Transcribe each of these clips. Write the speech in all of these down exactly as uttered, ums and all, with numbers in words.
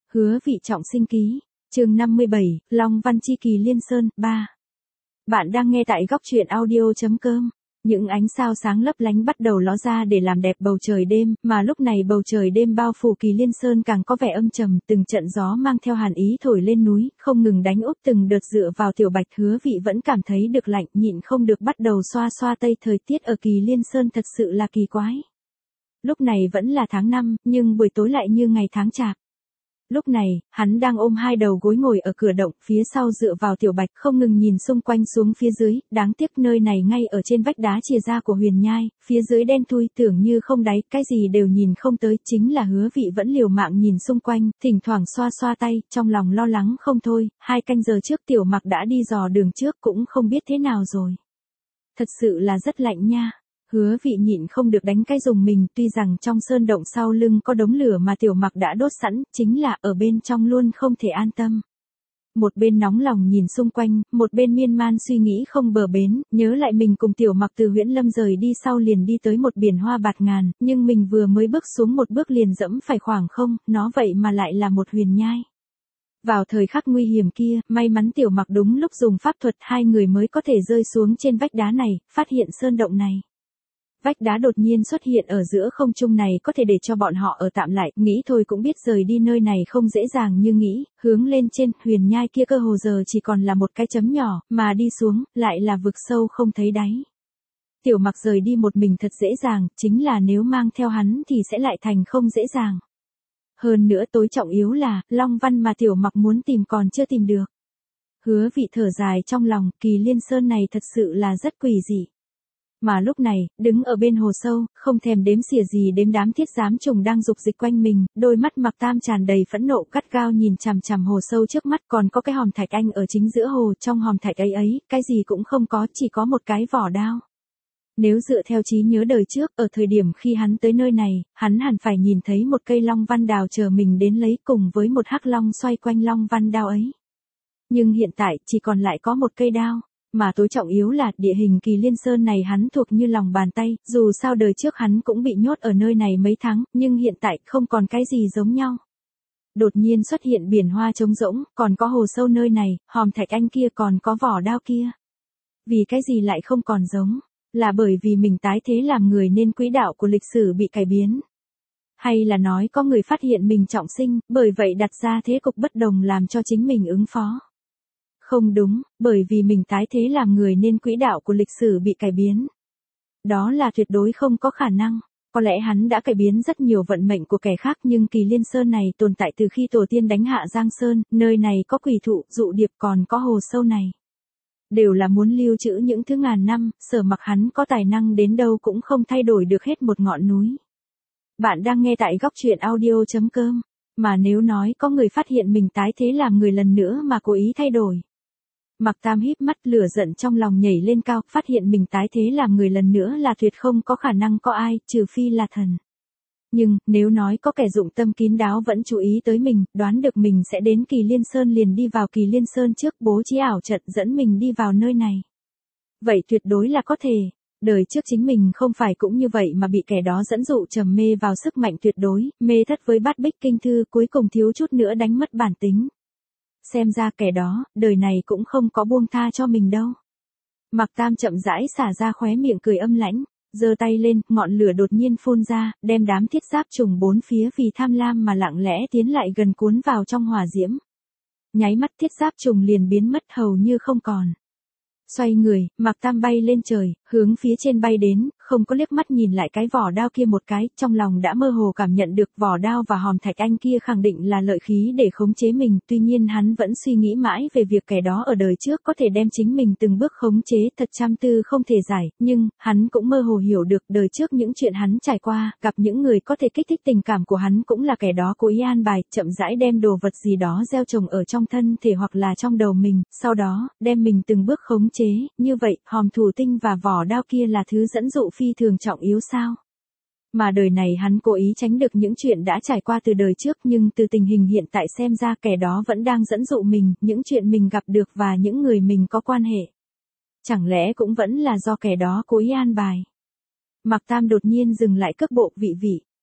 Hứa Vị trọng sinh ký, chương năm mươi bảy, Long Văn Chi Kỳ Liên Sơn, ba. Bạn đang nghe tại góc truyện audio.com. Những ánh sao sáng lấp lánh bắt đầu ló ra để làm đẹp bầu trời đêm, mà lúc này bầu trời đêm bao phủ Kỳ Liên Sơn càng có vẻ âm trầm, từng trận gió mang theo hàn ý thổi lên núi, không ngừng đánh úp từng đợt dựa vào Tiểu Bạch. Hứa Vị vẫn cảm thấy được lạnh, nhịn không được bắt đầu xoa xoa tay. Thời tiết ở Kỳ Liên Sơn thật sự là kỳ quái. Lúc này vẫn là tháng năm, nhưng buổi tối lại như ngày tháng chạp. Lúc này, hắn đang ôm hai đầu gối ngồi ở cửa động, phía sau dựa vào Tiểu Bạch, không ngừng nhìn xung quanh xuống phía dưới. Đáng tiếc nơi này ngay ở trên vách đá chìa ra của huyền nhai, phía dưới đen thui tưởng như không đáy, cái gì đều nhìn không tới. Chính là Hứa Vị vẫn liều mạng nhìn xung quanh, thỉnh thoảng xoa xoa tay, trong lòng lo lắng không thôi. Hai canh giờ trước Tiểu Mặc đã đi dò đường trước, cũng không biết thế nào rồi. Thật sự là rất lạnh nha. Hứa Vị nhịn không được đánh cái dùng mình, tuy rằng trong sơn động sau lưng có đống lửa mà Tiểu Mặc đã đốt sẵn, chính là ở bên trong luôn không thể an tâm. Một bên nóng lòng nhìn xung quanh, một bên miên man suy nghĩ không bờ bến, nhớ lại mình cùng Tiểu Mặc từ Huyễn Lâm rời đi sau liền đi tới một biển hoa bạt ngàn, nhưng mình vừa mới bước xuống một bước liền dẫm phải khoảng không, nó vậy mà lại là một huyền nhai. Vào thời khắc nguy hiểm kia, may mắn Tiểu Mặc đúng lúc dùng pháp thuật, hai người mới có thể rơi xuống trên vách đá này, phát hiện sơn động này. Vách đá đột nhiên xuất hiện ở giữa không trung này có thể để cho bọn họ ở tạm lại, nghĩ thôi cũng biết rời đi nơi này không dễ dàng như nghĩ, hướng lên trên, huyền nhai kia cơ hồ giờ chỉ còn là một cái chấm nhỏ, mà đi xuống, lại là vực sâu không thấy đáy. Tiểu Mặc rời đi một mình thật dễ dàng, chính là nếu mang theo hắn thì sẽ lại thành không dễ dàng. Hơn nữa tối trọng yếu là, Long Văn mà Tiểu Mặc muốn tìm còn chưa tìm được. Hứa Vị thở dài trong lòng, Kỳ Liên Sơn này thật sự là rất quỷ dị. Mà lúc này, đứng ở bên hồ sâu, không thèm đếm xỉa gì đếm đám thiết giám trùng đang dục dịch quanh mình, đôi mắt Mặc Tam tràn đầy phẫn nộ gắt gao nhìn chằm chằm hồ sâu trước mắt, còn có cái hòm thạch anh ở chính giữa hồ, trong hòm thạch ấy ấy, cái gì cũng không có, chỉ có một cái vỏ đao. Nếu dựa theo trí nhớ đời trước, ở thời điểm khi hắn tới nơi này, hắn hẳn phải nhìn thấy một cây long văn đào chờ mình đến lấy cùng với một hắc long xoay quanh long văn đao ấy. Nhưng hiện tại, chỉ còn lại có một cây đao. Mà tối trọng yếu là địa hình Kỳ Liên Sơn này hắn thuộc như lòng bàn tay, dù sao đời trước hắn cũng bị nhốt ở nơi này mấy tháng, nhưng hiện tại không còn cái gì giống nhau. Đột nhiên xuất hiện biển hoa trống rỗng, còn có hồ sâu nơi này, hòm thạch anh kia còn có vỏ đao kia. Vì cái gì lại không còn giống? Là bởi vì mình tái thế làm người nên quỹ đạo của lịch sử bị cải biến? Hay là nói có người phát hiện mình trọng sinh, bởi vậy đặt ra thế cục bất đồng làm cho chính mình ứng phó? Không đúng, bởi vì mình tái thế làm người nên quỹ đạo của lịch sử bị cải biến. Đó là tuyệt đối không có khả năng. Có lẽ hắn đã cải biến rất nhiều vận mệnh của kẻ khác, nhưng Kỳ Liên Sơn này tồn tại từ khi tổ tiên đánh hạ Giang Sơn, nơi này có quỷ thụ, dụ điệp còn có hồ sâu này. Đều là muốn lưu trữ những thứ ngàn năm, Sở Mặc hắn có tài năng đến đâu cũng không thay đổi được hết một ngọn núi. Bạn đang nghe tại góc truyện audio.com. Mà nếu nói có người phát hiện mình tái thế làm người lần nữa mà cố ý thay đổi. Mặc Tam híp mắt, lửa giận trong lòng nhảy lên cao, phát hiện mình tái thế làm người lần nữa là tuyệt không có khả năng có ai, trừ phi là thần. Nhưng, nếu nói có kẻ dụng tâm kín đáo vẫn chú ý tới mình, đoán được mình sẽ đến Kỳ Liên Sơn liền đi vào Kỳ Liên Sơn trước, bố trí ảo trận dẫn mình đi vào nơi này. Vậy tuyệt đối là có thể. Đời trước chính mình không phải cũng như vậy mà bị kẻ đó dẫn dụ trầm mê vào sức mạnh tuyệt đối, mê thất với bát bích kinh thư, cuối cùng thiếu chút nữa đánh mất bản tính. Xem ra kẻ đó, đời này cũng không có buông tha cho mình đâu. Mặc Tam chậm rãi xả ra khóe miệng cười âm lãnh, giơ tay lên, ngọn lửa đột nhiên phun ra, đem đám thiết giáp trùng bốn phía vì tham lam mà lặng lẽ tiến lại gần cuốn vào trong hỏa diễm. Nháy mắt thiết giáp trùng liền biến mất hầu như không còn. Xoay người, Mặc Tam bay lên trời, hướng phía trên bay đến, không có liếc mắt nhìn lại cái vỏ đao kia một cái, trong lòng đã mơ hồ cảm nhận được vỏ đao và hòm thạch anh kia khẳng định là lợi khí để khống chế mình, tuy nhiên hắn vẫn suy nghĩ mãi về việc kẻ đó ở đời trước có thể đem chính mình từng bước khống chế, thật trăm tư không thể giải, nhưng, hắn cũng mơ hồ hiểu được đời trước những chuyện hắn trải qua, gặp những người có thể kích thích tình cảm của hắn cũng là kẻ đó cố ý an bài, chậm rãi đem đồ vật gì đó gieo trồng ở trong thân thể hoặc là trong đầu mình, sau đó, đem mình từng bước khống chế. Như vậy, hòm thù tinh và vỏ đao kia là thứ dẫn dụ phi thường trọng yếu sao? Mà đời này hắn cố ý tránh được những chuyện đã trải qua từ đời trước, nhưng từ tình hình hiện tại xem ra kẻ đó vẫn đang dẫn dụ mình, những chuyện mình gặp được và những người mình có quan hệ. Chẳng lẽ cũng vẫn là do kẻ đó cố ý an bài? Mặc Tam đột nhiên dừng lại cước bộ vị vị.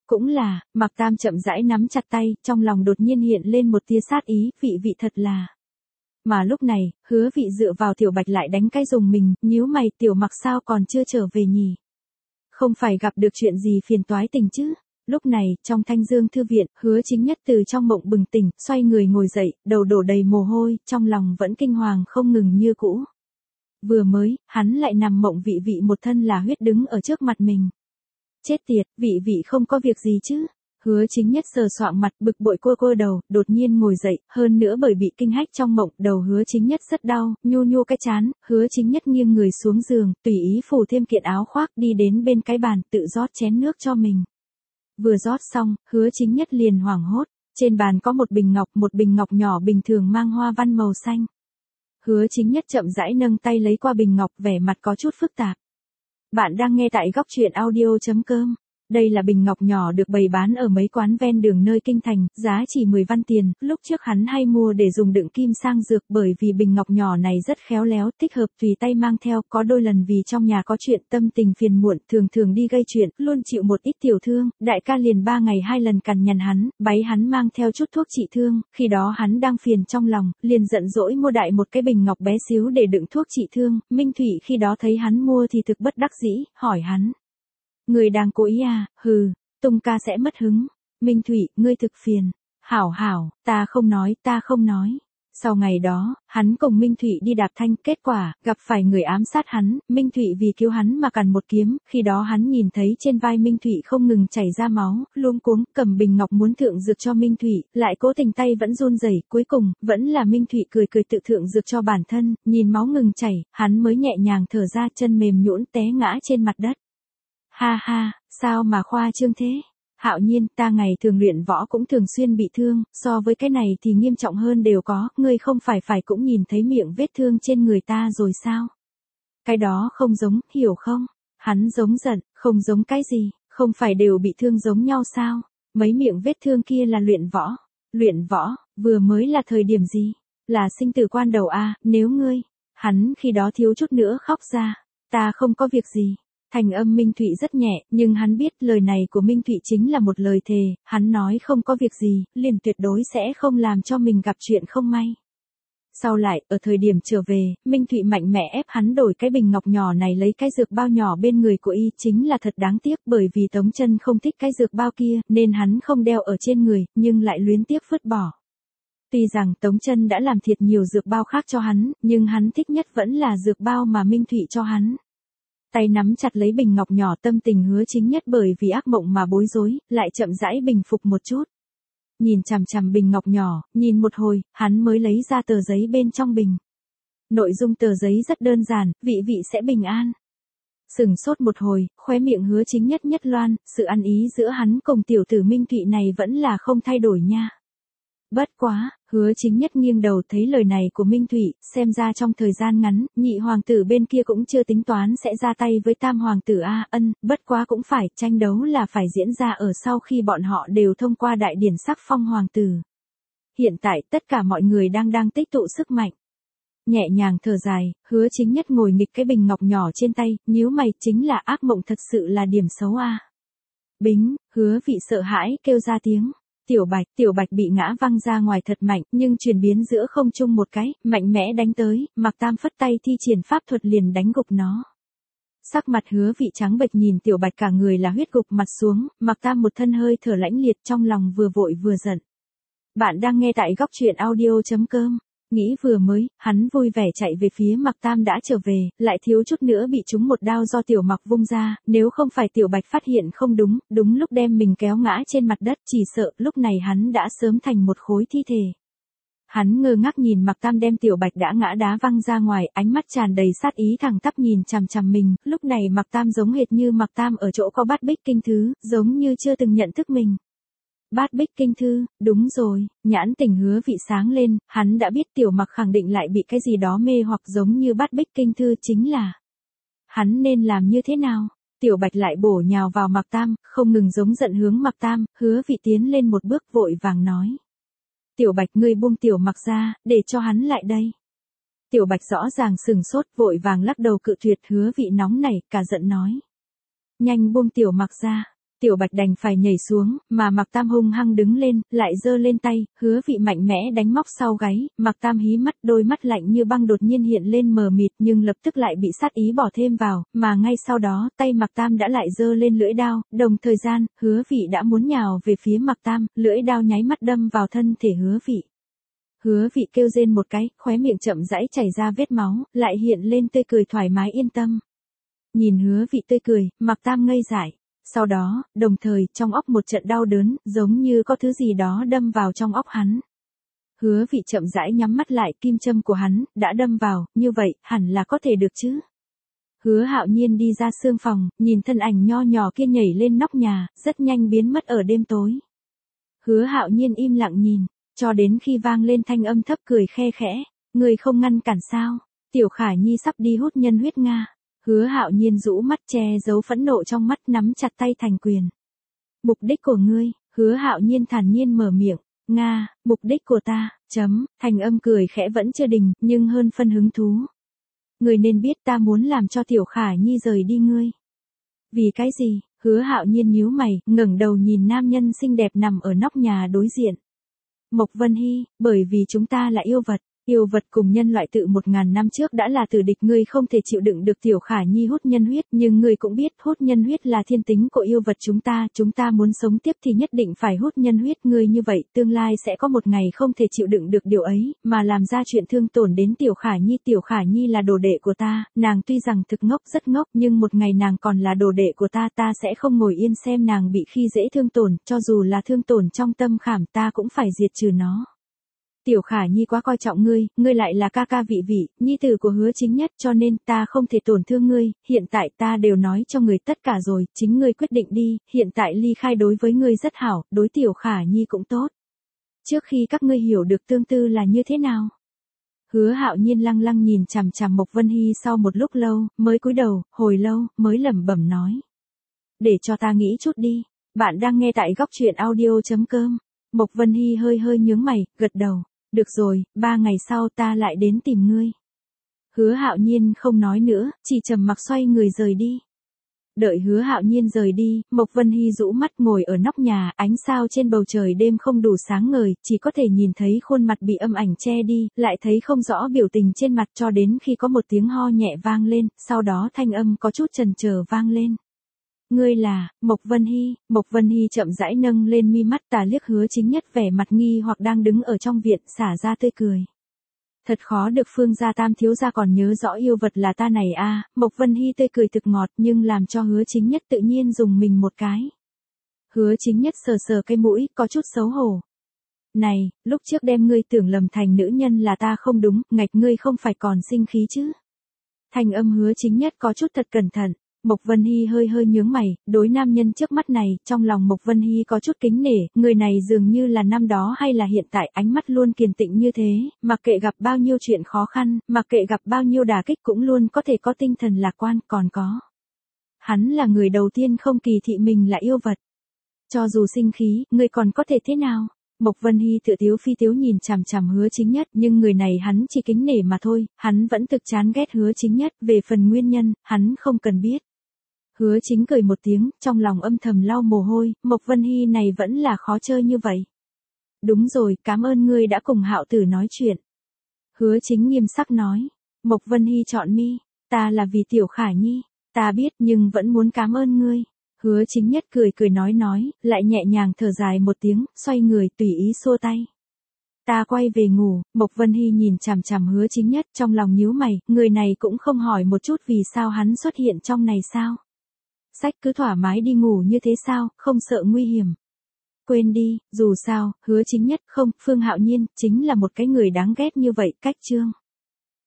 Cũng là, Mạc Tam chậm rãi nắm chặt tay, trong lòng đột nhiên hiện lên một tia sát ý, vị vị thật là. Mà lúc này, Hứa Vị dựa vào Tiểu Bạch lại đánh cái dùng mình, nhíu mày, Tiểu Mặc sao còn chưa trở về nhỉ? Không phải gặp được chuyện gì phiền toái tình chứ? Lúc này, trong Thanh Dương thư viện, Hứa Chính Nhất từ trong mộng bừng tỉnh, xoay người ngồi dậy, đầu đổ đầy mồ hôi, trong lòng vẫn kinh hoàng không ngừng như cũ. Vừa mới, hắn lại nằm mộng vị vị một thân là huyết đứng ở trước mặt mình. Chết tiệt, vị vị không có việc gì chứ? Hứa Chính Nhất sờ soạng mặt bực bội cua cua đầu, đột nhiên ngồi dậy, hơn nữa bởi bị kinh hách trong mộng, đầu Hứa Chính Nhất rất đau, nhu nhu cái chán, Hứa Chính Nhất nghiêng người xuống giường, tùy ý phủ thêm kiện áo khoác đi đến bên cái bàn, tự rót chén nước cho mình. Vừa rót xong, Hứa Chính Nhất liền hoảng hốt, trên bàn có một bình ngọc, một bình ngọc nhỏ bình thường mang hoa văn màu xanh. Hứa Chính Nhất chậm rãi nâng tay lấy qua bình ngọc, vẻ mặt có chút phức tạp. Bạn đang nghe tại góc truyện audio chấm com. Đây là bình ngọc nhỏ được bày bán ở mấy quán ven đường nơi kinh thành, giá chỉ mười văn tiền, lúc trước hắn hay mua để dùng đựng kim sang dược bởi vì bình ngọc nhỏ này rất khéo léo, thích hợp tùy tay mang theo, có đôi lần vì trong nhà có chuyện tâm tình phiền muộn, thường thường đi gây chuyện, luôn chịu một ít tiểu thương, đại ca liền ba ngày hai lần cằn nhằn hắn, bái hắn mang theo chút thuốc trị thương, khi đó hắn đang phiền trong lòng, liền giận dỗi mua đại một cái bình ngọc bé xíu để đựng thuốc trị thương, Minh Thụy khi đó thấy hắn mua thì thực bất đắc dĩ, hỏi hắn. Người đang cố ý à, hừ, Tung ca sẽ mất hứng. Minh Thụy, ngươi thực phiền. Hảo hảo, ta không nói, ta không nói. Sau ngày đó, hắn cùng Minh Thụy đi đạp thanh, kết quả, gặp phải người ám sát hắn, Minh Thụy vì cứu hắn mà cằn một kiếm, khi đó hắn nhìn thấy trên vai Minh Thụy không ngừng chảy ra máu, luống cuống, cầm bình ngọc muốn thượng dược cho Minh Thụy, lại cố tình tay vẫn run rẩy, cuối cùng, vẫn là Minh Thụy cười cười tự thượng dược cho bản thân, nhìn máu ngừng chảy, hắn mới nhẹ nhàng thở ra, chân mềm nhũn té ngã trên mặt đất. Ha ha, sao mà khoa trương thế? Hạo Nhiên, ta ngày thường luyện võ cũng thường xuyên bị thương, so với cái này thì nghiêm trọng hơn đều có, ngươi không phải phải cũng nhìn thấy miệng vết thương trên người ta rồi sao? Cái đó không giống, hiểu không? Hắn giống giận, không giống cái gì, không phải đều bị thương giống nhau sao? Mấy miệng vết thương kia là luyện võ. Luyện võ, vừa mới là thời điểm gì? Là sinh tử quan đầu a, nếu ngươi. Hắn khi đó thiếu chút nữa khóc ra. Ta không có việc gì. Thành âm Minh Thụy rất nhẹ, nhưng hắn biết lời này của Minh Thụy chính là một lời thề, hắn nói không có việc gì, liền tuyệt đối sẽ không làm cho mình gặp chuyện không may. Sau lại, ở thời điểm trở về, Minh Thụy mạnh mẽ ép hắn đổi cái bình ngọc nhỏ này lấy cái dược bao nhỏ bên người của y, chính là thật đáng tiếc bởi vì Tống Chân không thích cái dược bao kia, nên hắn không đeo ở trên người, nhưng lại luyến tiếc vứt bỏ. Tuy rằng Tống Chân đã làm thiệt nhiều dược bao khác cho hắn, nhưng hắn thích nhất vẫn là dược bao mà Minh Thụy cho hắn. Tay nắm chặt lấy bình ngọc nhỏ, tâm tình Hứa Chính Nhất bởi vì ác mộng mà bối rối, lại chậm rãi bình phục một chút. Nhìn chằm chằm bình ngọc nhỏ, nhìn một hồi, hắn mới lấy ra tờ giấy bên trong bình. Nội dung tờ giấy rất đơn giản, vị vị sẽ bình an. Sừng sốt một hồi, khóe miệng Hứa Chính Nhất nhất loan, sự ăn ý giữa hắn cùng tiểu tử Minh Thụy này vẫn là không thay đổi nha. Bất quá, Hứa Chính Nhất nghiêng đầu thấy lời này của Minh Thụy, xem ra trong thời gian ngắn, nhị hoàng tử bên kia cũng chưa tính toán sẽ ra tay với tam hoàng tử a, ân, bất quá cũng phải, tranh đấu là phải diễn ra ở sau khi bọn họ đều thông qua đại điển sắc phong hoàng tử. Hiện tại tất cả mọi người đang đang tích tụ sức mạnh. Nhẹ nhàng thở dài, Hứa Chính Nhất ngồi nghịch cái bình ngọc nhỏ trên tay, nhíu mày, chính là ác mộng thật sự là điểm xấu a. Bính, Hứa Vị sợ hãi kêu ra tiếng. Tiểu Bạch, Tiểu Bạch bị ngã văng ra ngoài thật mạnh, nhưng chuyển biến giữa không trung một cái, mạnh mẽ đánh tới, Mạc Tam phất tay thi triển pháp thuật liền đánh gục nó. Sắc mặt Hứa Vị trắng bệch nhìn Tiểu Bạch cả người là huyết gục mặt xuống, Mạc Tam một thân hơi thở lãnh liệt trong lòng vừa vội vừa giận. Bạn đang nghe tại góc truyện audio chấm com. Nghĩ vừa mới, hắn vui vẻ chạy về phía Mạc Tam đã trở về, lại thiếu chút nữa bị trúng một đao do Tiểu Mặc vung ra, nếu không phải Tiểu Bạch phát hiện không đúng, đúng lúc đem mình kéo ngã trên mặt đất, chỉ sợ lúc này hắn đã sớm thành một khối thi thể. Hắn ngơ ngác nhìn Mạc Tam đem Tiểu Bạch đã ngã đá văng ra ngoài, ánh mắt tràn đầy sát ý thẳng tắp nhìn chằm chằm mình, lúc này Mạc Tam giống hệt như Mạc Tam ở chỗ có Bát Bích Kinh Thư, giống như chưa từng nhận thức mình. Bát Bích Kinh Thư, đúng rồi, nhãn tình Hứa Vị sáng lên, hắn đã biết Tiểu Mặc khẳng định lại bị cái gì đó mê hoặc giống như Bát Bích Kinh Thư chính là. Hắn nên làm như thế nào? Tiểu Bạch lại bổ nhào vào Mạc Tam, không ngừng giống giận hướng Mạc Tam, Hứa Vị tiến lên một bước vội vàng nói. Tiểu Bạch ngươi buông Tiểu Mặc ra, để cho hắn lại đây. Tiểu Bạch rõ ràng sừng sốt vội vàng lắc đầu cự tuyệt, Hứa Vị nóng nảy, cả giận nói. Nhanh buông Tiểu Mặc ra. Tiểu Bạch đành phải nhảy xuống, mà Mạc Tam hung hăng đứng lên, lại giơ lên tay, Hứa Vị mạnh mẽ đánh móc sau gáy, Mạc Tam hí mắt, đôi mắt lạnh như băng đột nhiên hiện lên mờ mịt nhưng lập tức lại bị sát ý bỏ thêm vào, mà ngay sau đó, tay Mạc Tam đã lại giơ lên lưỡi đao, đồng thời gian, Hứa Vị đã muốn nhào về phía Mạc Tam, lưỡi đao nháy mắt đâm vào thân thể Hứa Vị. Hứa Vị kêu rên một cái, khóe miệng chậm rãi chảy ra vết máu, lại hiện lên tươi cười thoải mái yên tâm. Nhìn Hứa Vị tươi cười, Mạc Tam ngây dại. Sau đó, đồng thời, trong óc một trận đau đớn, giống như có thứ gì đó đâm vào trong óc hắn. Hứa Vị chậm rãi nhắm mắt lại, kim châm của hắn, đã đâm vào, như vậy, hẳn là có thể được chứ. Hứa Hạo Nhiên đi ra sương phòng, nhìn thân ảnh nho nhỏ kia nhảy lên nóc nhà, rất nhanh biến mất ở đêm tối. Hứa Hạo Nhiên im lặng nhìn, cho đến khi vang lên thanh âm thấp cười khe khẽ, người không ngăn cản sao, Tiểu Khả Nhi sắp đi hút nhân huyết Nga. Hứa Hạo Nhiên rũ mắt che giấu phẫn nộ trong mắt, nắm chặt tay thành quyền. Mục đích của ngươi, Hứa Hạo Nhiên thản nhiên mở miệng, Nga, mục đích của ta, chấm, thành âm cười khẽ vẫn chưa đình, nhưng hơn phân hứng thú. Ngươi nên biết ta muốn làm cho Tiểu Khả Nhi rời đi ngươi. Vì cái gì? Hứa Hạo Nhiên nhíu mày, ngẩng đầu nhìn nam nhân xinh đẹp nằm ở nóc nhà đối diện. Mộc Vân Hy, bởi vì chúng ta là yêu vật. Yêu vật cùng nhân loại tự một ngàn năm trước đã là tử địch, ngươi không thể chịu đựng được Tiểu Khả Nhi hút nhân huyết, nhưng ngươi cũng biết hút nhân huyết là thiên tính của yêu vật chúng ta, chúng ta muốn sống tiếp thì nhất định phải hút nhân huyết, ngươi như vậy, tương lai sẽ có một ngày không thể chịu đựng được điều ấy, mà làm ra chuyện thương tổn đến Tiểu Khả Nhi. Tiểu Khả Nhi là đồ đệ của ta, nàng tuy rằng thực ngốc rất ngốc, nhưng một ngày nàng còn là đồ đệ của ta, ta sẽ không ngồi yên xem nàng bị khi dễ thương tổn, cho dù là thương tổn trong tâm khảm ta cũng phải diệt trừ nó. Tiểu Khả Nhi quá coi trọng ngươi, ngươi lại là ca ca vị vị, nhi tử của Hứa Chính Nhất, cho nên ta không thể tổn thương ngươi, hiện tại ta đều nói cho ngươi tất cả rồi, chính ngươi quyết định đi, hiện tại ly khai đối với ngươi rất hảo, đối Tiểu Khả Nhi cũng tốt. Trước khi các ngươi hiểu được tương tư là như thế nào? Hứa Hạo Nhiên lăng lăng nhìn chằm chằm Mộc Vân Hy sau một lúc lâu, mới cúi đầu, hồi lâu, mới lẩm bẩm nói. Để cho ta nghĩ chút đi, bạn đang nghe tại góc truyện audio chấm com. Mộc Vân Hy hơi hơi nhướng mày, gật đầu. Được rồi, ba ngày sau ta lại đến tìm ngươi. Hứa Hạo Nhiên không nói nữa, chỉ trầm mặc xoay người rời đi. Đợi Hứa Hạo Nhiên rời đi, Mộc Vân Hy rũ mắt ngồi ở nóc nhà, ánh sao trên bầu trời đêm không đủ sáng ngời, chỉ có thể nhìn thấy khuôn mặt bị âm ảnh che đi, lại thấy không rõ biểu tình trên mặt cho đến khi có một tiếng ho nhẹ vang lên, sau đó thanh âm có chút chần chờ vang lên. Ngươi là, Mộc Vân Hy, Mộc Vân Hy chậm rãi nâng lên mi mắt, tà liếc Hứa Chính Nhất vẻ mặt nghi hoặc đang đứng ở trong viện, xả ra tươi cười. Thật khó được Phương gia Tam thiếu gia còn nhớ rõ yêu vật là ta này a. À. Mộc Vân Hy tươi cười thực ngọt nhưng làm cho Hứa Chính Nhất tự nhiên dùng mình một cái. Hứa Chính Nhất sờ sờ cái mũi, có chút xấu hổ. Này, lúc trước đem ngươi tưởng lầm thành nữ nhân là ta không đúng, ngạch ngươi không phải còn sinh khí chứ. Thành âm Hứa Chính Nhất có chút thật cẩn thận. Mộc Vân Hy hơi hơi nhướng mày, đối nam nhân trước mắt này, trong lòng Mộc Vân Hy có chút kính nể, người này dường như là năm đó hay là hiện tại, ánh mắt luôn kiên tĩnh như thế, mặc kệ gặp bao nhiêu chuyện khó khăn, mặc kệ gặp bao nhiêu đả kích cũng luôn có thể có tinh thần lạc quan, còn có. Hắn là người đầu tiên không kỳ thị mình là yêu vật. Cho dù sinh khí, người còn có thể thế nào? Mộc Vân Hy tự tiếu phi tiếu nhìn chằm chằm Hứa Chính Nhất, nhưng người này hắn chỉ kính nể mà thôi, hắn vẫn thực chán ghét Hứa Chính Nhất, về phần nguyên nhân, hắn không cần biết. Hứa Chính cười một tiếng, trong lòng âm thầm lau mồ hôi, Mộc Vân Hy này vẫn là khó chơi như vậy. Đúng rồi, cảm ơn ngươi đã cùng Hạo Tử nói chuyện. Hứa Chính nghiêm sắc nói. Mộc Vân Hy chọn mi, ta là vì Tiểu Khả Nhi, ta biết nhưng vẫn muốn cảm ơn ngươi. Hứa Chính Nhất cười cười nói nói, lại nhẹ nhàng thở dài một tiếng, xoay người tùy ý xua tay. Ta quay về ngủ, Mộc Vân Hy nhìn chằm chằm Hứa Chính Nhất, trong lòng nhíu mày, người này cũng không hỏi một chút vì sao hắn xuất hiện trong này sao. Sách cứ thoải mái đi ngủ như thế sao, không sợ nguy hiểm. Quên đi, dù sao, Hứa Chính Nhất không, Phương Hạo Nhiên, chính là một cái người đáng ghét như vậy, cách chương.